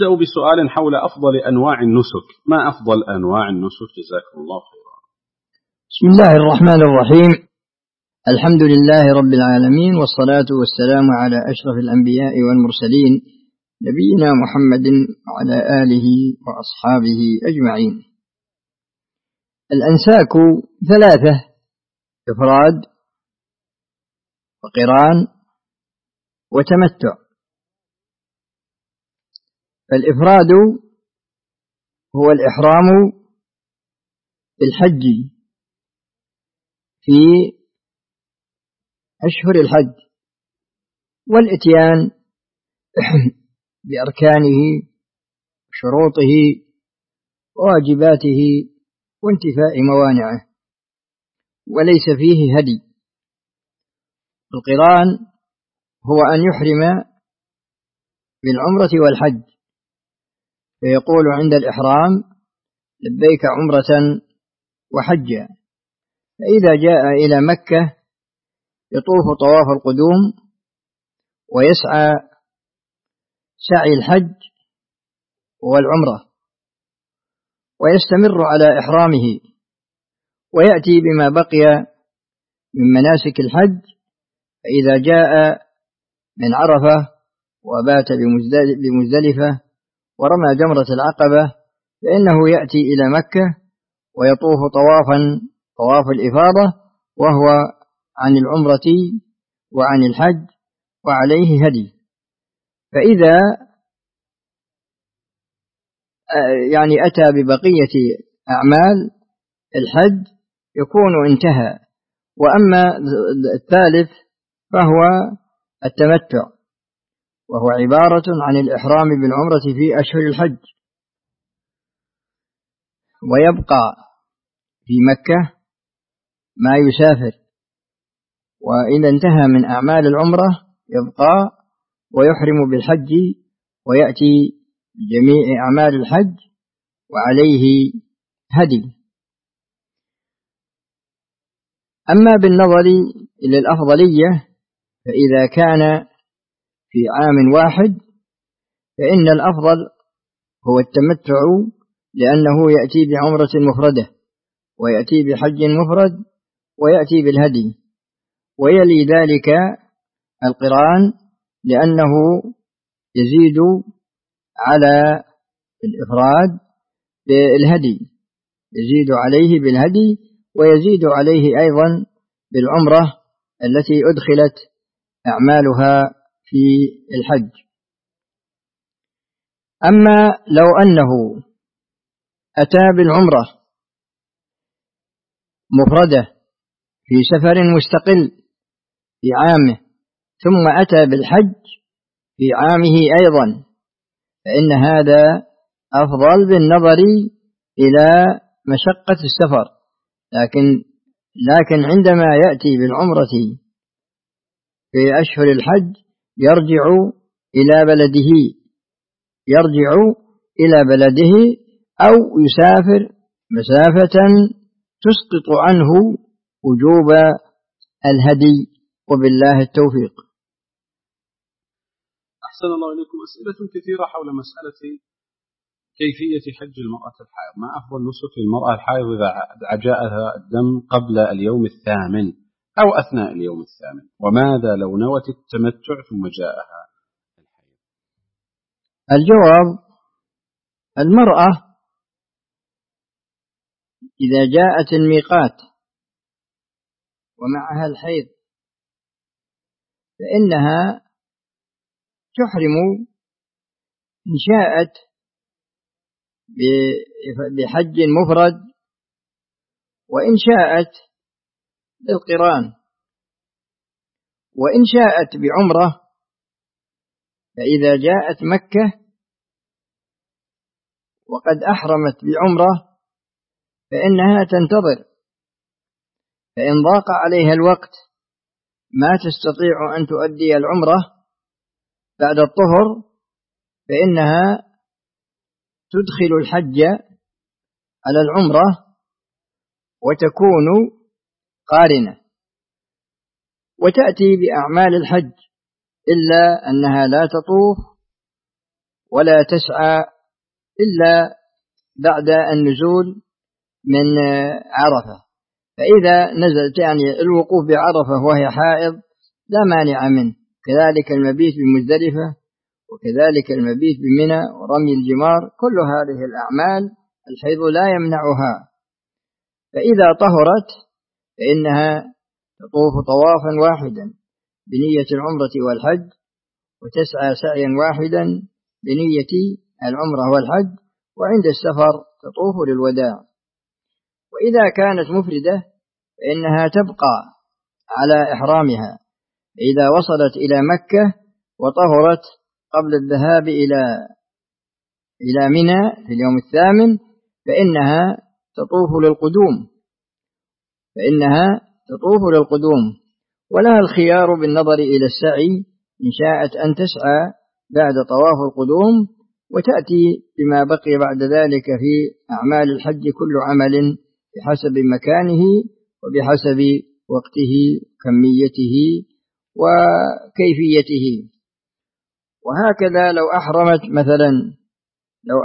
نبدأ بسؤال حول أفضل أنواع النسك. ما أفضل أنواع النسك؟ جزاكم الله خيرا. بسم الله الرحمن الرحيم. الحمد لله رب العالمين، والصلاة والسلام على أشرف الأنبياء والمرسلين، نبينا محمد وعلى آله وأصحابه أجمعين. الأنساك ثلاثة: إفراد وقران وتمتع. فالإفراد هو الإحرام بالحج في أشهر الحج، والإتيان بأركانه وشروطه وواجباته وانتفاء موانعه، وليس فيه هدي. القران هو أن يحرم بالعمرة والحج، فيقول عند الإحرام: لبيك عمرة وحجا. فإذا جاء إلى مكة يطوف طواف القدوم ويسعى سعي الحج والعمرة، ويستمر على إحرامه، ويأتي بما بقي من مناسك الحج. فإذا جاء من عرفة وبات بمزدلفة ورمى جمرة العقبة، فإنه يأتي إلى مكة ويطوف طواف الإفاضة، وهو عن العمرة وعن الحج، وعليه هدي. فإذا أتى ببقية أعمال الحج يكون انتهى. وأما الثالث فهو التمتع، وهو عبارة عن الإحرام بالعمرة في أشهر الحج، ويبقى في مكة ما يسافر، وإذا انتهى من أعمال العمرة يبقى ويحرم بالحج ويأتي بجميع أعمال الحج، وعليه هدي. أما بالنظر إلى الأفضلية، فإذا كان في عام واحد فإن الأفضل هو التمتع، لأنه يأتي بعمرة مفردة ويأتي بحج مفرد ويأتي بالهدي، ويلي ذلك القران، لأنه يزيد على الإفراد بالهدي، يزيد عليه بالهدي، ويزيد عليه أيضا بالعمرة التي أدخلت أعمالها في الحج. أما لو أنه أتى بالعمرة مفردة في سفر مستقل في عامه، ثم أتى بالحج في عامه أيضا، فإن هذا أفضل بالنظر إلى مشقة السفر. لكن عندما يأتي بالعمرة في أشهر الحج يرجع إلى بلده أو يسافر مسافة تسقط عنه وجوب الهدي، وبالله التوفيق. أحسن الله إليكم. أسئلة كثيرة حول مسألة كيفية حج المرأة الحائض. ما أفضل نسك للمرأة الحائض إذا جاءها الدم قبل اليوم الثامن أو أثناء اليوم الثامن؟ وماذا لو نوت التمتع ثم جاءها الحيض؟ الجواب: المرأة إذا جاءت الميقات ومعها الحيض فإنها تحرم إن شاءت بحج مفرد، وإن شاءت بالقران، وإن شاءت بعمرة. فإذا جاءت مكة وقد أحرمت بعمرة فإنها تنتظر، فإن ضاق عليها الوقت ما تستطيع أن تؤدي العمرة بعد الطهر، فإنها تدخل الحج على العمرة وتكون قارنة، وتأتي بأعمال الحج، إلا أنها لا تطوف ولا تسعى إلا بعد النزول من عرفة. فإذا نزلت يعني الوقوف بعرفة وهي حائض لا مانع منه، كذلك المبيت بمزدلفة، وكذلك المبيت بمنى ورمي الجمار، كل هذه الأعمال الحيض لا يمنعها. فإذا طهرت فإنها تطوف طوافا واحدا بنية العمرة والحج، وتسعى سعيا واحدا بنية العمرة والحج، وعند السفر تطوف للوداع. وإذا كانت مفردة فإنها تبقى على إحرامها. إذا وصلت إلى مكة وطهرت قبل الذهاب إلى منى في اليوم الثامن فإنها تطوف للقدوم، ولها الخيار بالنظر إلى السعي إن شاءت أن تسعى بعد طواف القدوم وتأتي بما بقي بعد ذلك في أعمال الحج، كل عمل بحسب مكانه وبحسب وقته كميته وكيفيته. وهكذا لو أحرمت مثلا لو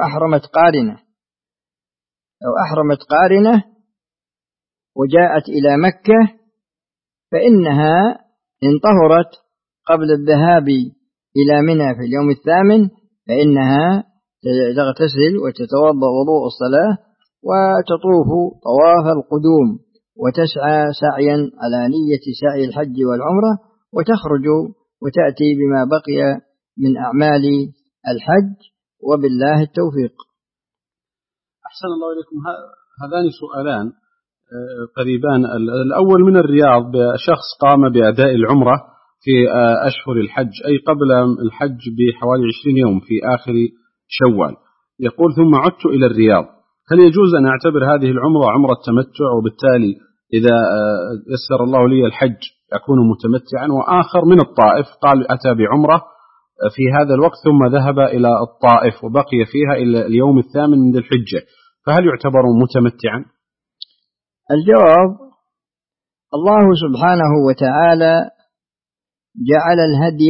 أحرمت قارنة وجاءت إلى مكة فإنها إن طهرت قبل الذهاب إلى منى في اليوم الثامن فإنها تغتسل وتتوضأ وضوء الصلاة وتطوف طواف القدوم وتسعى سعيا على نية سعي الحج والعمرة، وتخرج وتأتي بما بقي من أعمال الحج، وبالله التوفيق. أحسن الله إليكم. هذان سؤالان قريبان. الأول من الرياض، شخص قام بأداء العمرة في أشهر الحج، أي قبل الحج بحوالي 20 يوم في آخر شوال، يقول ثم عدت إلى الرياض، هل يجوز أن أعتبر هذه العمرة عمرة تمتع، وبالتالي إذا يسر الله لي الحج أكون متمتعا؟ وآخر من الطائف قال أتى بعمرة في هذا الوقت ثم ذهب إلى الطائف وبقي فيها إلى اليوم الثامن من ذي الحجة، فهل يعتبر متمتعا؟ الجواب: الله سبحانه وتعالى جعل الهدي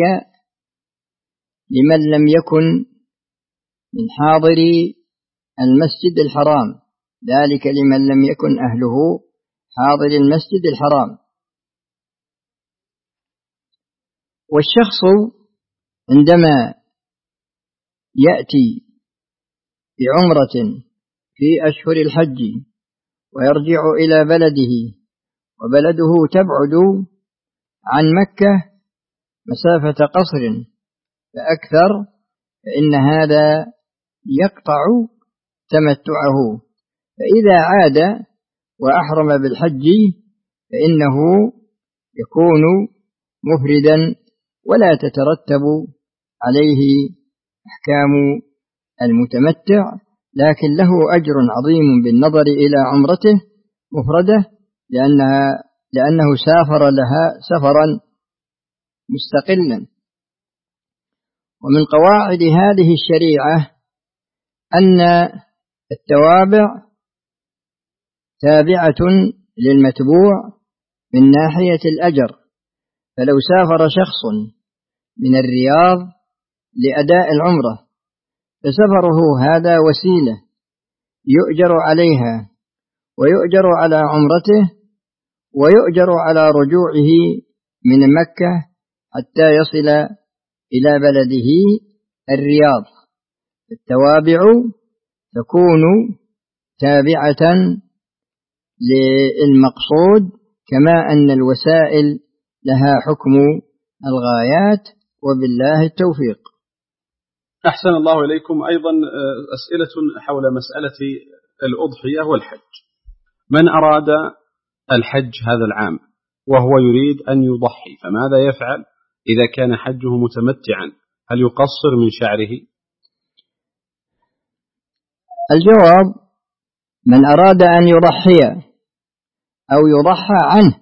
لمن لم يكن من حاضر المسجد الحرام، ذلك لمن لم يكن أهله حاضر المسجد الحرام. والشخص عندما يأتي بعمرة في أشهر الحج ويرجع إلى بلده، وبلده تبعد عن مكة مسافة قصر فأكثر، فإن هذا يقطع تمتعه. فإذا عاد وأحرم بالحج فإنه يكون مفردا ولا تترتب عليه أحكام المتمتع، لكن له أجر عظيم بالنظر إلى عمرته مفردة لأنه سافر لها سفرا مستقلا. ومن قواعد هذه الشريعة أن التوابع تابعة للمتبوع من ناحية الأجر، فلو سافر شخص من الرياض لأداء العمرة فسفره هذا وسيلة يؤجر عليها ويؤجر على عمرته ويؤجر على رجوعه من مكة حتى يصل إلى بلده الرياض. التوابع تكون تابعة للمقصود، كما أن الوسائل لها حكم الغايات، وبالله التوفيق. أحسن الله إليكم. أيضا أسئلة حول مسألة الأضحية والحج. من أراد الحج هذا العام وهو يريد أن يضحي فماذا يفعل إذا كان حجه متمتعا؟ هل يقصر من شعره؟ الجواب: من أراد أن يضحي أو يضحى عنه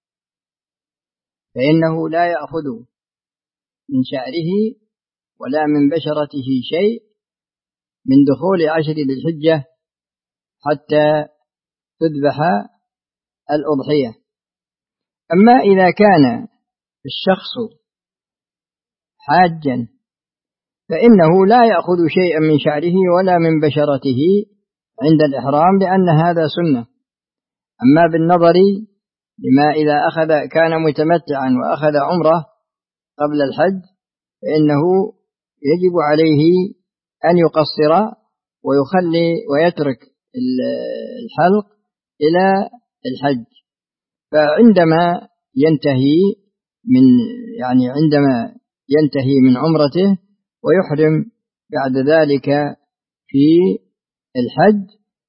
فإنه لا يأخذ من شعره ولا من بشرته شيء من دخول 10 ذي الحجة حتى تذبح الأضحية. أما إذا كان الشخص حاجا فإنه لا يأخذ شيئا من شعره ولا من بشرته عند الإحرام، لأن هذا سنة. أما بالنظر لما إذا كان متمتعا وأخذ عمره قبل الحج فإنه يجب عليه أن يقصر ويخلي ويترك الحلق إلى الحج. فعندما ينتهي من عمرته ويحرم بعد ذلك في الحج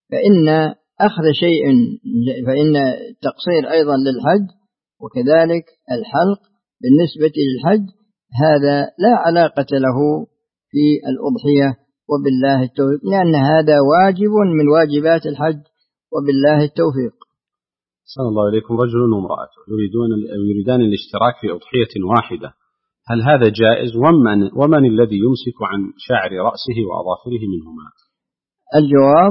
فإن التقصير أيضا للحج وكذلك الحلق بالنسبة للحج هذا لا علاقة له في الأضحية، وبالله التوفيق، لأن هذا واجب من واجبات الحج، وبالله التوفيق. صلى الله عليكم. رجل وامرأة يريدان الاشتراك في أضحية واحدة، هل هذا جائز؟ ومن الذي يمسك عن شعر رأسه وأظافره منهما؟ الجواب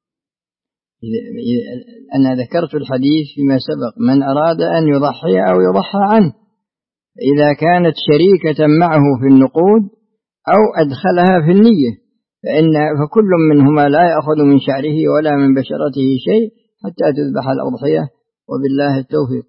أنا ذكرت الحديث فيما سبق: من أراد أن يضحي أو يضحى عنه، إذا كانت شريكة معه في النقود أو أدخلها في النية فكل منهما لا يأخذ من شعره ولا من بشرته شيء حتى تذبح الأضحية، وبالله التوفيق.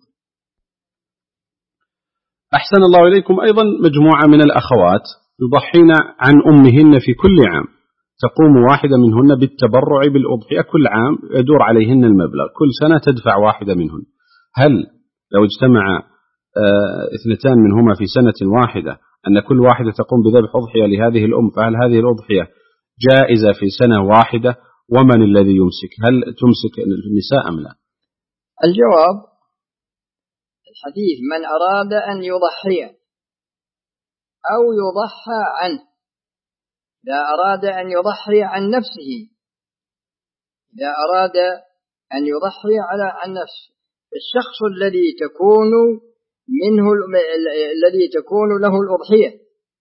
أحسن الله إليكم. أيضا مجموعة من الأخوات يضحين عن أمهن في كل عام، تقوم واحدة منهن بالتبرع بالأضحية كل عام، يدور عليهن المبلغ، كل سنة تدفع واحدة منهن. هل لو اجتمع اثنتان منهما في سنة واحدة أن كل واحدة تقوم بذبح أضحية لهذه الأم، فهل هذه الأضحية جائزة في سنة واحدة؟ ومن الذي يمسك؟ هل تمسك النساء أم لا؟ الجواب: الحديث من أراد أن يضحي أو يضحى عنه، إذا أراد أن يضحي عن نفسه، إذا أراد أن يضحي عن نفسه، الشخص الذي تكون له الأضحية،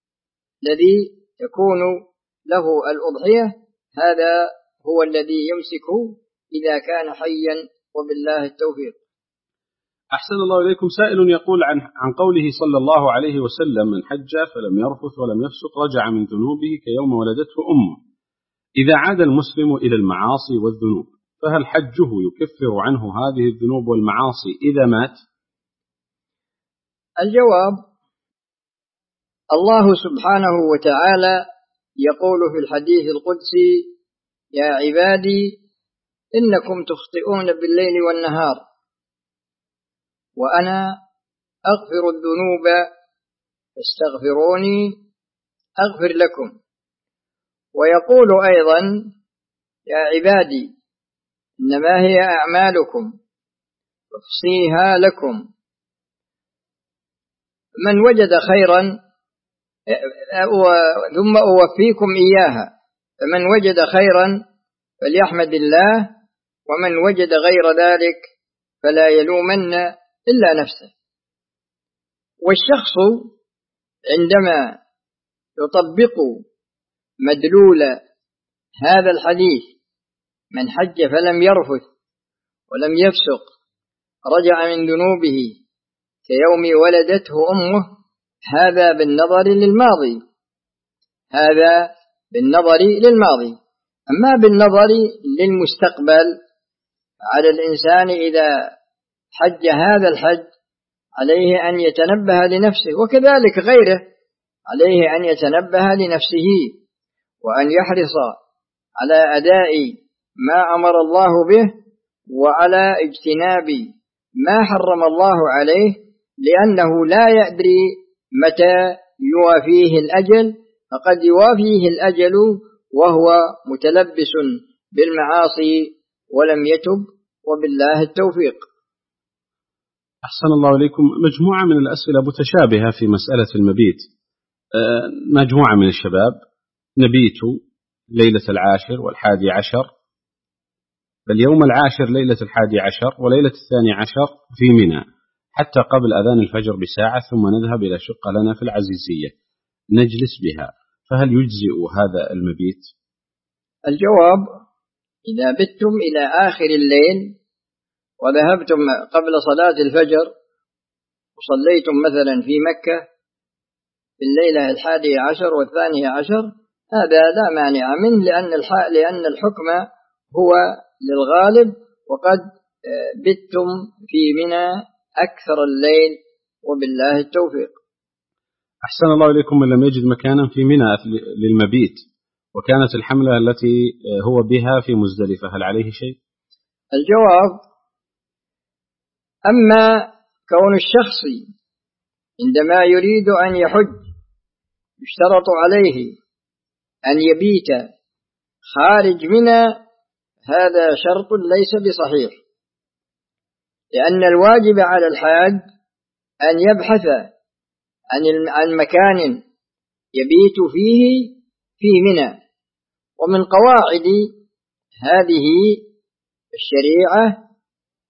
هذا هو الذي يمسك إذا كان حيا، وبالله التوفيق. أحسن الله إليكم. سائل يقول عن قوله صلى الله عليه وسلم: من حج فلم يرفث ولم يفسق رجع من ذنوبه كيوم ولدته أمه. إذا عاد المسلم إلى المعاصي والذنوب فهل حجه يكفر عنه هذه الذنوب والمعاصي إذا مات؟ الجواب: الله سبحانه وتعالى يقول في الحديث القدسي: يا عبادي إنكم تخطئون بالليل والنهار وأنا أغفر الذنوب فاستغفروني أغفر لكم. ويقول أيضا: يا عبادي إنما هي أعمالكم أحصيها لكم، من وجد خيرا ثم أوفيكم إياها، فمن وجد خيرا فليحمد الله، ومن وجد غير ذلك فلا يلومن إلا نفسه. والشخص عندما يطبق مدلول هذا الحديث: من حج فلم يرفث ولم يفسق رجع من ذنوبه كيوم ولدته أمه، هذا بالنظر للماضي. أما بالنظر للمستقبل على الإنسان إذا حج هذا الحج عليه أن يتنبه لنفسه، وكذلك غيره عليه أن يتنبه لنفسه وأن يحرص على أداء ما أمر الله به وعلى اجتناب ما حرم الله عليه، لأنه لا يدري متى يوافيه الأجل، فقد يوافيه الأجل وهو متلبس بالمعاصي ولم يتب، وبالله التوفيق. أحسن الله إليكم. مجموعة من الأسئلة متشابهة في مسألة المبيت. مجموعة من الشباب نبيت ليلة 10 و11، فاليوم 10 ليلة 11 وليلة 12 في منى حتى قبل أذان الفجر بساعة، ثم نذهب إلى شقة لنا في العزيزية نجلس بها، فهل يجزئ هذا المبيت؟ الجواب: إذا بتم إلى آخر الليل وذهبتم قبل صلاة الفجر وصليتم مثلا في مكة في الليلة 11 و12، هذا لا مانع منه، لأن الحكم هو للغالب. وقد بتم في منى أكثر الليل، وبالله التوفيق. أحسن الله إليكم. من لم يجد مكانا في منى للمبيت وكانت الحملة التي هو بها في مزدلفة، هل عليه شيء؟ الجواب: أما كون الشخص عندما يريد أن يحج يشترط عليه أن يبيت خارج منى، هذا شرط ليس بصحيح، لأن الواجب على الحاج أن يبحث عن مكان يبيت فيه في منى. ومن قواعد هذه الشريعة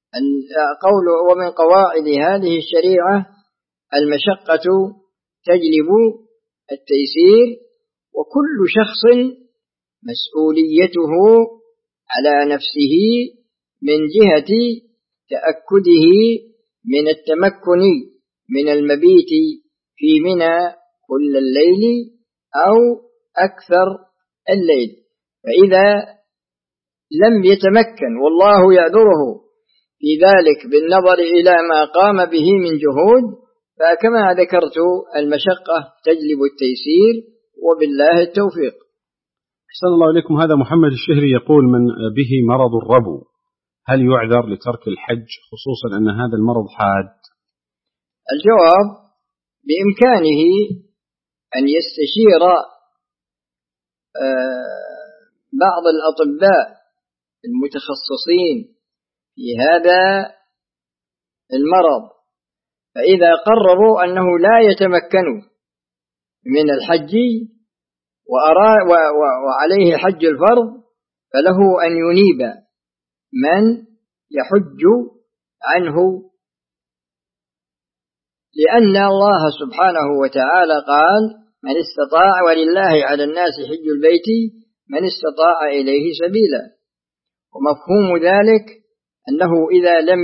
المشقة تجلب التيسير، وكل شخص مسؤوليته على نفسه من جهة تأكده من التمكن من المبيت في منى كل الليل أو أكثر الليل. فإذا لم يتمكن والله يعذره في ذلك بالنظر إلى ما قام به من جهود، فكما ذكرت المشقة تجلب التيسير، وبالله التوفيق. أحسن الله إليكم. هذا محمد الشهري يقول: من به مرض الربو هل يعذر لترك الحج، خصوصا أن هذا المرض حاد؟ الجواب: بإمكانه أن يستشير بعض الأطباء المتخصصين في هذا المرض، فإذا قرروا أنه لا يتمكن من الحج وعليه حج الفرض، فله أن ينيب من يحج عنه، لأن الله سبحانه وتعالى قال: من استطاع، ولله على الناس حج البيت من استطاع إليه سبيلا. ومفهوم ذلك أنه إذا لم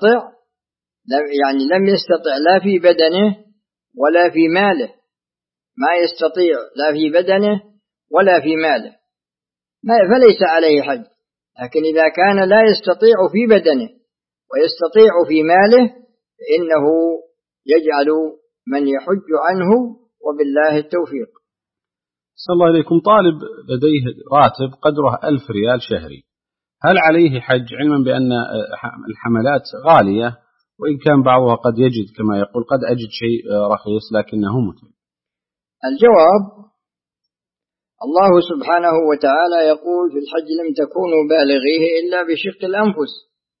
يستطع لا في بدنه ولا في ماله، ما يستطيع لا في بدنه ولا في ماله، فليس عليه حج. لكن إذا كان لا يستطيع في بدنه ويستطيع في ماله، فإنه يجعل من يحج عنه، وبالله التوفيق. صلى الله عليكم. طالب لديه راتب قدره 1000 ريال شهري، هل عليه حج، علما بأن الحملات غالية، وإن كان بعضها قد يجد كما يقول قد أجد شيء رخيص لكنه متعب؟ الجواب: الله سبحانه وتعالى يقول في الحج: لم تكونوا بالغيه إلا بشق الأنفس.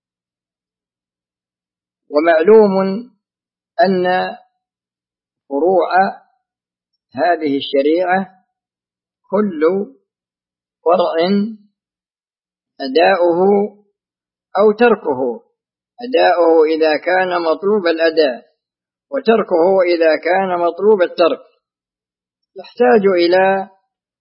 ومعلوم أن فروع هذه الشريعة كل فرع أداؤه أو تركه، أداؤه إذا كان مطلوب الأداء، وتركه إذا كان مطلوب الترك، يحتاج إلى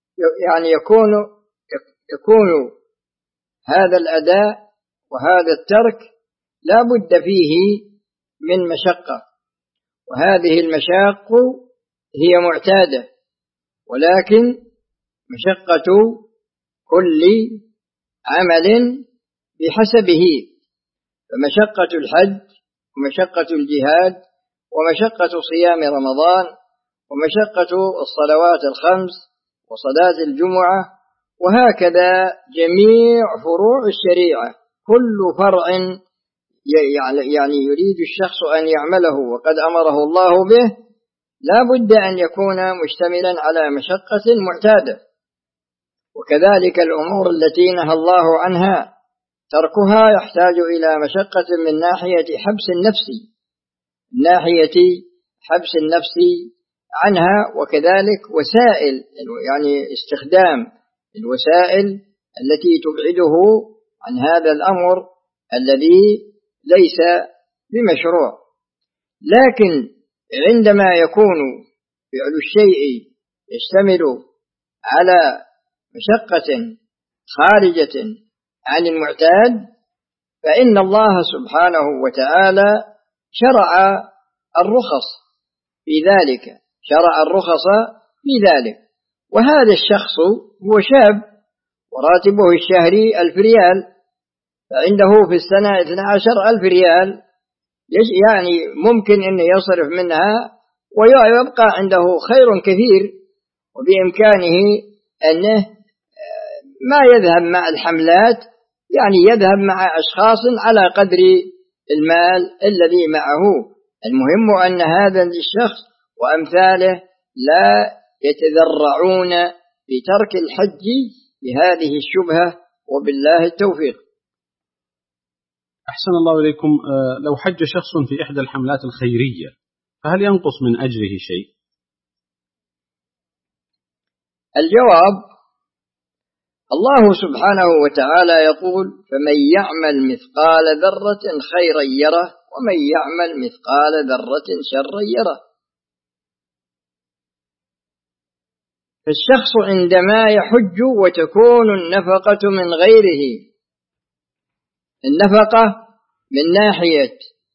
يكون هذا الأداء وهذا الترك لا بد فيه من مشقة، وهذه المشاق هي معتادة، ولكن مشقة كل عمل بحسبه. فمشقة الحج ومشقة الجهاد ومشقة صيام رمضان ومشقة الصلوات الخمس وصلاة الجمعة، وهكذا جميع فروع الشريعة، كل فرع يريد الشخص أن يعمله وقد أمره الله به، لا بد أن يكون مشتملا على مشقة معتادة. وكذلك الأمور التي نهى الله عنها تركها يحتاج إلى مشقة من ناحية حبس النفس عنها، وكذلك وسائل استخدام الوسائل التي تبعده عن هذا الأمر الذي ليس بمشروع. لكن عندما يكون فعل الشيء يشتمل على مشقة خارجة عن المعتاد، فإن الله سبحانه وتعالى شرع الرخص في ذلك، شرع الرخص في ذلك. وهذا الشخص هو شاب وراتبه الشهري 1000 ريال، فعنده في السنة 12,000 ريال، يعني ممكن أن يصرف منها ويبقى عنده خير كثير، وبإمكانه أنه ما يذهب مع الحملات، يعني يذهب مع أشخاص على قدر المال الذي معه. المهم أن هذا الشخص وأمثاله لا يتذرعون بترك الحج بهذه الشبهة، وبالله التوفيق. أحسن الله إليكم. لو حج شخص في إحدى الحملات الخيرية فهل ينقص من أجره شيء؟ الجواب: الله سبحانه وتعالى يقول: فمن يعمل مثقال ذرة خيرا يره ومن يعمل مثقال ذرة شرا يره. فالشخص عندما يحج وتكون النفقة من غيره، النفقة من ناحية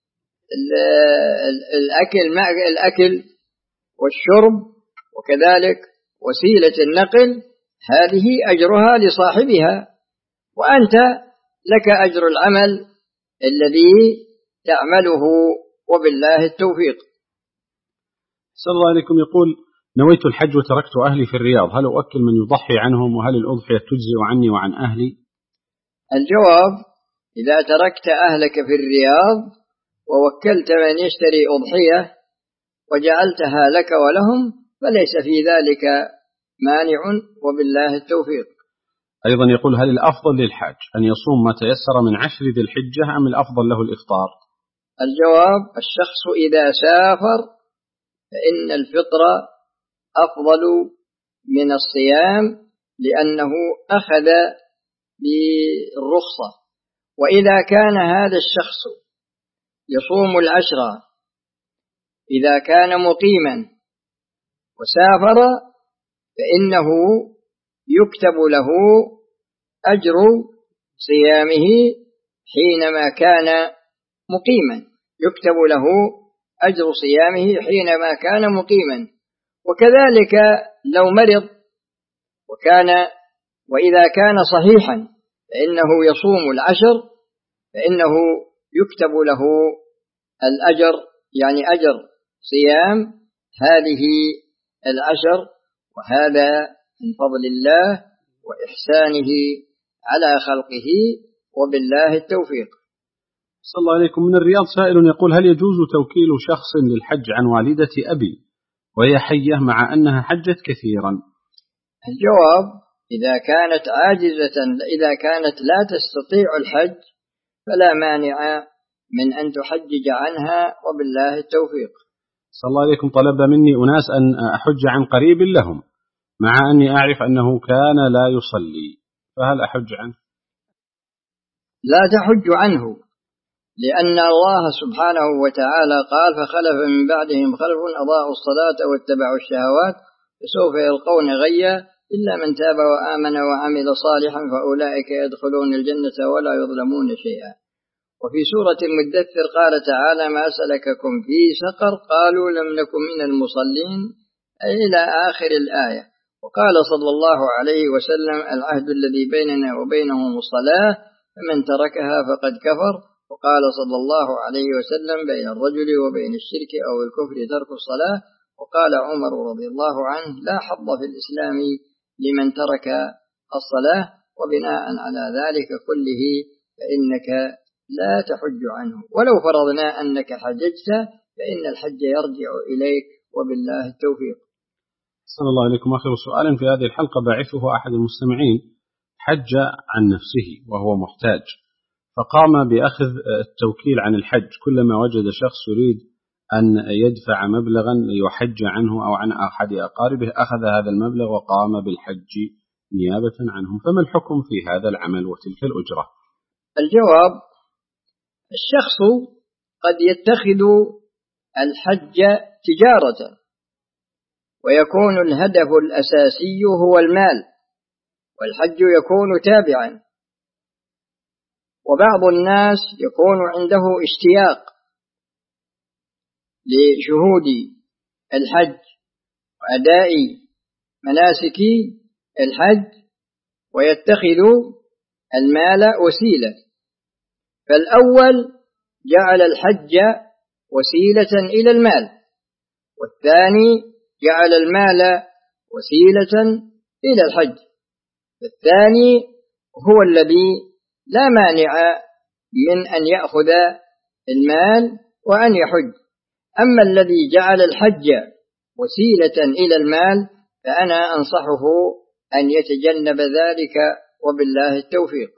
الأكل والشرب وكذلك وسيلة النقل، هذه أجرها لصاحبها، وأنت لك أجر العمل الذي تعمله، وبالله التوفيق. صلى الله عليكم. يقول: نويت الحج وتركت أهلي في الرياض، هل أوكل من يضحي عنهم؟ وهل الأضحية تجزئ عني وعن أهلي؟ الجواب: إذا تركت أهلك في الرياض ووكلت من يشتري أضحية وجعلتها لك ولهم فليس في ذلك مانع، وبالله التوفيق. أيضا يقول: هل الأفضل للحاج أن يصوم ما تيسر من 10 ذي الحجة أم الأفضل له الإفطار؟ الجواب: الشخص إذا سافر فإن الفطر أفضل من الصيام، لأنه أخذ بالرخصة. وإذا كان هذا الشخص يصوم 10 إذا كان مقيما وسافر فإنه يكتب له أجر صيامه حينما كان مقيما، يكتب له أجر صيامه حينما كان مقيما. وكذلك لو مرض وإذا كان صحيحا فإنه يصوم 10 فإنه يكتب له الأجر، يعني أجر صيام هذه 10، وهذا من فضل الله وإحسانه على خلقه، وبالله التوفيق. صلى الله عليكم. من الرياض سائل يقول: هل يجوز توكيل شخص للحج عن والدة أبي وهي حية مع أنها حجت كثيرا؟ الجواب: إذا كانت عاجزة، إذا كانت لا تستطيع الحج فلا مانع من أن تحجج عنها، وبالله التوفيق. صلى الله عليكم. طلب مني أناس أن أحج عن قريب لهم مع أني أعرف أنه كان لا يصلي، فهل أحج عنه؟ لا تحج عنه، لأن الله سبحانه وتعالى قال: فخلف من بعدهم خلف أضاعوا الصلاة واتبعوا الشهوات فسوف يلقون غيا إلا من تاب وآمن وعمل صالحا فأولئك يدخلون الجنة ولا يظلمون شيئا. وفي سورة المدثر قال تعالى: ما سلككم في سقر؟ قالوا لم نكن من المصلين، إلى آخر الآية. وقال صلى الله عليه وسلم: العهد الذي بيننا وبينهم الصلاة فمن تركها فقد كفر. وقال صلى الله عليه وسلم: بين الرجل وبين الشرك أو الكفر ترك الصلاة. وقال عمر رضي الله عنه: لا حظ في الإسلام لمن ترك الصلاة. وبناء على ذلك كله فإنك لا تحج عنه، ولو فرضنا أنك حججت فإن الحج يرجع إليك، وبالله التوفيق. صلى الله عليكم. آخر سؤال في هذه الحلقة باعثه أحد المستمعين حج عن نفسه وهو محتاج، فقام بأخذ التوكيل عن الحج. كلما وجد شخص يريد أن يدفع مبلغا ليحج عنه أو عن أحد أقاربه أخذ هذا المبلغ وقام بالحج نيابة عنهم، فما الحكم في هذا العمل وتلك الأجرة؟ الجواب: الشخص قد يتخذ الحج تجارة ويكون الهدف الأساسي هو المال، والحج يكون تابعا. وبعض الناس يكون عنده اشتياق لشهود الحج وأداء مناسك الحج ويتخذ المال وسيلة. فالأول جعل الحج وسيلة إلى المال، والثاني جعل المال وسيلة إلى الحج. الثاني هو الذي لا مانع من أن يأخذ المال وأن يحج. أما الذي جعل الحج وسيلة إلى المال فأنا أنصحه أن يتجنب ذلك، وبالله التوفيق.